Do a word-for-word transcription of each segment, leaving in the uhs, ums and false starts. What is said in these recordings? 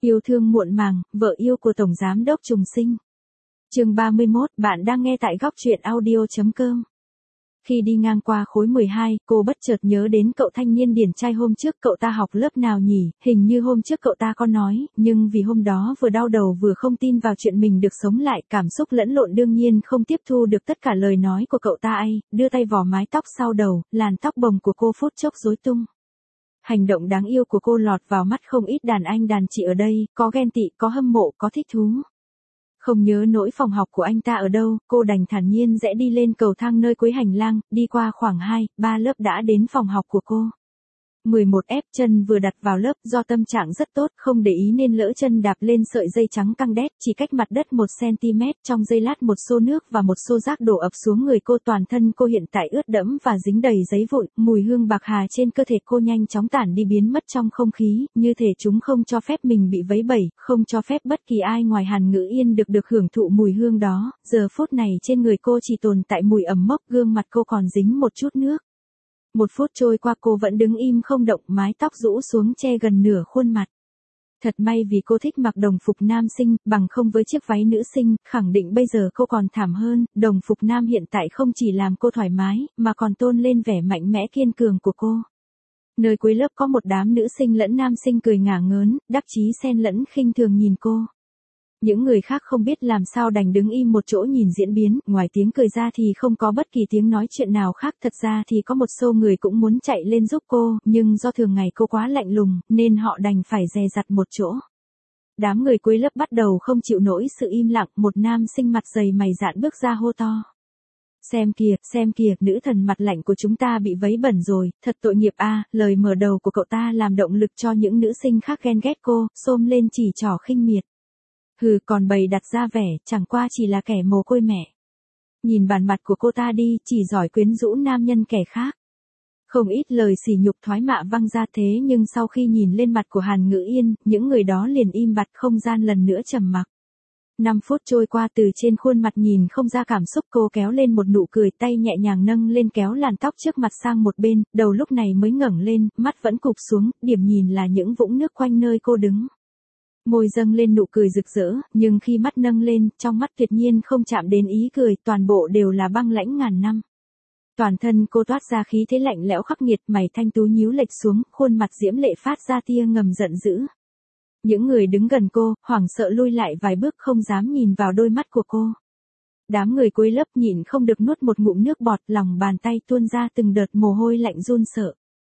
Yêu thương muộn màng, vợ yêu của Tổng Giám đốc Trùng Sinh. Chương ba mươi mốt, bạn đang nghe tại góc truyện audio chấm com. Khi đi ngang qua khối mười hai, cô bất chợt nhớ đến cậu thanh niên điển trai hôm trước cậu ta học lớp nào nhỉ, hình như hôm trước cậu ta có nói, nhưng vì hôm đó vừa đau đầu vừa không tin vào chuyện mình được sống lại, cảm xúc lẫn lộn đương nhiên không tiếp thu được tất cả lời nói của cậu ta ấy, đưa tay vò mái tóc sau đầu, làn tóc bồng của cô phút chốc rối tung. Hành động đáng yêu của cô lọt vào mắt không ít đàn anh đàn chị ở đây, có ghen tị, có hâm mộ, có thích thú. Không nhớ nỗi phòng học của anh ta ở đâu, cô đành thản nhiên rẽ đi lên cầu thang nơi cuối hành lang, đi qua khoảng hai, ba lớp đã đến phòng học của cô. mười một ép chân vừa đặt vào lớp, do tâm trạng rất tốt, không để ý nên lỡ chân đạp lên sợi dây trắng căng đét, chỉ cách mặt đất một xăng-ti-mét, trong giây lát một xô nước và một xô rác đổ ập xuống người cô, toàn thân cô hiện tại ướt đẫm và dính đầy giấy vụn, mùi hương bạc hà trên cơ thể cô nhanh chóng tản đi biến mất trong không khí, như thể chúng không cho phép mình bị vấy bẩy, không cho phép bất kỳ ai ngoài Hàn Ngữ Yên được được hưởng thụ mùi hương đó, giờ phút này trên người cô chỉ tồn tại mùi ẩm mốc, gương mặt cô còn dính một chút nước. Một phút trôi qua cô vẫn đứng im không động, mái tóc rũ xuống che gần nửa khuôn mặt. Thật may vì cô thích mặc đồng phục nam sinh, bằng không với chiếc váy nữ sinh, khẳng định bây giờ cô còn thảm hơn, đồng phục nam hiện tại không chỉ làm cô thoải mái, mà còn tôn lên vẻ mạnh mẽ kiên cường của cô. Nơi cuối lớp có một đám nữ sinh lẫn nam sinh cười ngả ngớn, đắc chí xen lẫn khinh thường nhìn cô. Những người khác không biết làm sao đành đứng im một chỗ nhìn diễn biến, ngoài tiếng cười ra thì không có bất kỳ tiếng nói chuyện nào khác, thật ra thì có một số người cũng muốn chạy lên giúp cô, nhưng do thường ngày cô quá lạnh lùng, nên họ đành phải dè dặt một chỗ. Đám người cuối lớp bắt đầu không chịu nổi sự im lặng, một nam sinh mặt dày mày dạn bước ra hô to. Xem kìa, xem kìa, nữ thần mặt lạnh của chúng ta bị vấy bẩn rồi, thật tội nghiệp a. Lời mở đầu của cậu ta làm động lực cho những nữ sinh khác ghen ghét cô, xôm lên chỉ trỏ khinh miệt. Hừ, còn bày đặt ra vẻ, chẳng qua chỉ là kẻ mồ côi mẹ. Nhìn bản mặt của cô ta đi, chỉ giỏi quyến rũ nam nhân kẻ khác. Không ít lời sỉ nhục thoái mạ văng ra, thế nhưng sau khi nhìn lên mặt của Hàn Ngữ Yên, những người đó liền im bặt, không gian lần nữa trầm mặc. Năm phút trôi qua, từ trên khuôn mặt nhìn không ra cảm xúc, cô kéo lên một nụ cười, tay nhẹ nhàng nâng lên kéo làn tóc trước mặt sang một bên, đầu lúc này mới ngẩng lên, mắt vẫn cụp xuống, điểm nhìn là những vũng nước quanh nơi cô đứng. Môi dâng lên nụ cười rực rỡ, nhưng khi mắt nâng lên, trong mắt tuyệt nhiên không chạm đến ý cười, toàn bộ đều là băng lãnh ngàn năm. Toàn thân cô toát ra khí thế lạnh lẽo khắc nghiệt, mày thanh tú nhíu lệch xuống, khuôn mặt diễm lệ phát ra tia ngầm giận dữ. Những người đứng gần cô, hoảng sợ lui lại vài bước, không dám nhìn vào đôi mắt của cô. Đám người cuối lớp nhịn không được nuốt một ngụm nước bọt, lòng bàn tay tuôn ra từng đợt mồ hôi lạnh run sợ.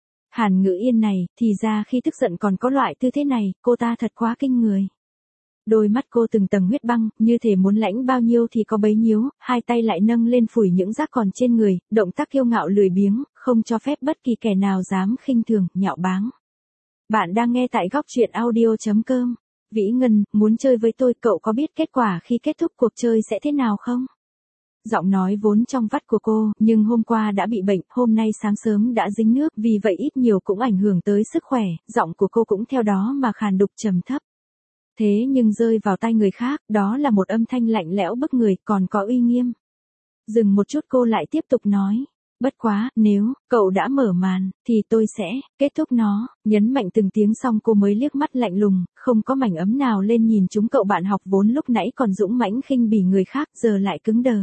Hàn Ngữ Yên này, thì ra khi tức giận còn có loại tư thế này, cô ta thật quá kinh người. Đôi mắt cô từng tầng huyết băng, như thể muốn lãnh bao nhiêu thì có bấy nhiêu, hai tay lại nâng lên phủi những rác còn trên người, động tác kiêu ngạo lười biếng, không cho phép bất kỳ kẻ nào dám khinh thường, nhạo báng. Bạn đang nghe tại góc truyện audio chấm com. Vĩ Ngân, muốn chơi với tôi, cậu có biết kết quả khi kết thúc cuộc chơi sẽ thế nào không? Giọng nói vốn trong vắt của cô, nhưng hôm qua đã bị bệnh, hôm nay sáng sớm đã dính nước, vì vậy ít nhiều cũng ảnh hưởng tới sức khỏe, giọng của cô cũng theo đó mà khàn đục trầm thấp. Thế nhưng rơi vào tai người khác, đó là một âm thanh lạnh lẽo bức người, còn có uy nghiêm. Dừng một chút cô lại tiếp tục nói. Bất quá, nếu cậu đã mở màn, thì tôi sẽ kết thúc nó, nhấn mạnh từng tiếng xong cô mới liếc mắt lạnh lùng, không có mảnh ấm nào lên nhìn chúng cậu bạn học vốn lúc nãy còn dũng mãnh khinh bỉ người khác, giờ lại cứng đờ.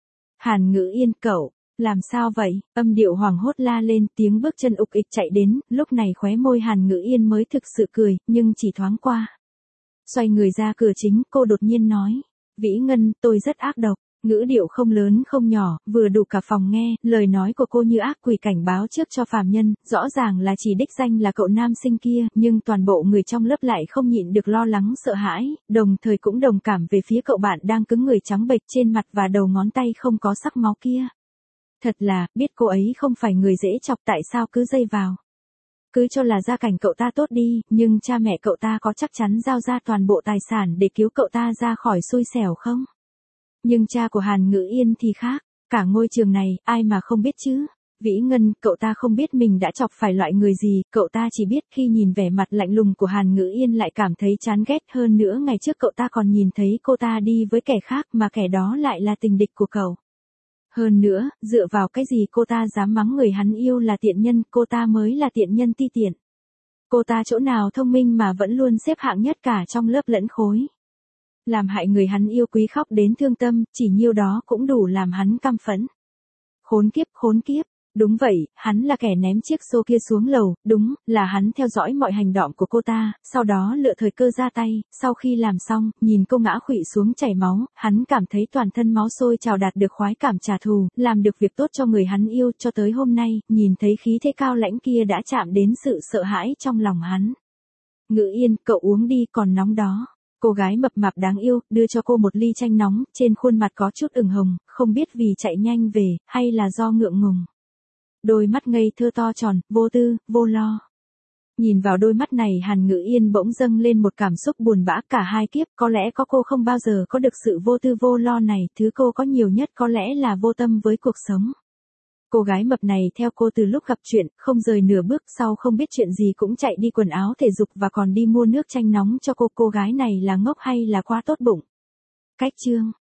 Hàn Ngữ Yên, cậu, làm sao vậy? Âm điệu hoảng hốt la lên, tiếng bước chân ục ịch chạy đến, lúc này khóe môi Hàn Ngữ Yên mới thực sự cười, nhưng chỉ thoáng qua. Xoay người ra cửa chính, cô đột nhiên nói, Vĩ Ngân, tôi rất ác độc. Ngữ điệu không lớn không nhỏ, vừa đủ cả phòng nghe, lời nói của cô như ác quỷ cảnh báo trước cho phàm nhân, rõ ràng là chỉ đích danh là cậu nam sinh kia, nhưng toàn bộ người trong lớp lại không nhịn được lo lắng sợ hãi, đồng thời cũng đồng cảm về phía cậu bạn đang cứng người trắng bệch trên mặt và đầu ngón tay không có sắc máu kia. Thật là, biết cô ấy không phải người dễ chọc, tại sao cứ dây vào. Cứ cho là gia cảnh cậu ta tốt đi, nhưng cha mẹ cậu ta có chắc chắn giao ra toàn bộ tài sản để cứu cậu ta ra khỏi xui xẻo không? Nhưng cha của Hàn Ngữ Yên thì khác, cả ngôi trường này, ai mà không biết chứ. Vĩ Ngân, cậu ta không biết mình đã chọc phải loại người gì, cậu ta chỉ biết khi nhìn vẻ mặt lạnh lùng của Hàn Ngữ Yên lại cảm thấy chán ghét, hơn nữa ngày trước cậu ta còn nhìn thấy cô ta đi với kẻ khác mà kẻ đó lại là tình địch của cậu. Hơn nữa, dựa vào cái gì cô ta dám mắng người hắn yêu là tiện nhân, cô ta mới là tiện nhân ti tiện. Cô ta chỗ nào thông minh mà vẫn luôn xếp hạng nhất cả trong lớp lẫn khối. Làm hại người hắn yêu quý khóc đến thương tâm, chỉ nhiêu đó cũng đủ làm hắn căm phẫn. Khốn kiếp, khốn kiếp. Đúng vậy, hắn là kẻ ném chiếc xô kia xuống lầu, đúng, là hắn theo dõi mọi hành động của cô ta, sau đó lựa thời cơ ra tay, sau khi làm xong, nhìn cô ngã khuỵu xuống chảy máu, hắn cảm thấy toàn thân máu sôi trào đạt được khoái cảm trả thù, làm được việc tốt cho người hắn yêu, cho tới hôm nay, nhìn thấy khí thế cao lãnh kia đã chạm đến sự sợ hãi trong lòng hắn. Ngự Yên, cậu uống đi, còn nóng đó. Cô gái mập mạp đáng yêu, đưa cho cô một ly chanh nóng, trên khuôn mặt có chút ửng hồng, không biết vì chạy nhanh về, hay là do ngượng ngùng. Đôi mắt ngây thơ to tròn, vô tư, vô lo. Nhìn vào đôi mắt này Hàn Ngự Yên bỗng dâng lên một cảm xúc buồn bã cả hai kiếp, có lẽ có cô không bao giờ có được sự vô tư vô lo này, thứ cô có nhiều nhất có lẽ là vô tâm với cuộc sống. Cô gái mập này theo cô từ lúc gặp chuyện, không rời nửa bước, sau không biết chuyện gì cũng chạy đi quần áo thể dục và còn đi mua nước chanh nóng cho cô. Cô gái này là ngốc hay là quá tốt bụng? Cách chương